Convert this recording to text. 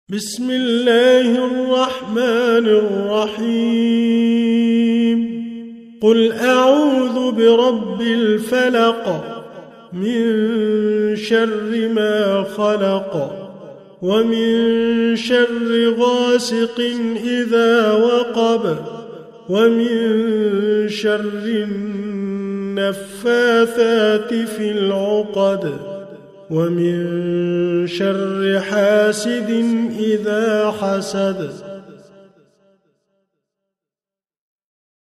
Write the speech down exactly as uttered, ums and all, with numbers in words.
بسم الله الرحمن الرحيم قل أعوذ برب الفلق من شر ما خلق ومن شر غاسق إذا وقب ومن شر النفاثات في العقد ومن شر حاسد إذا حسد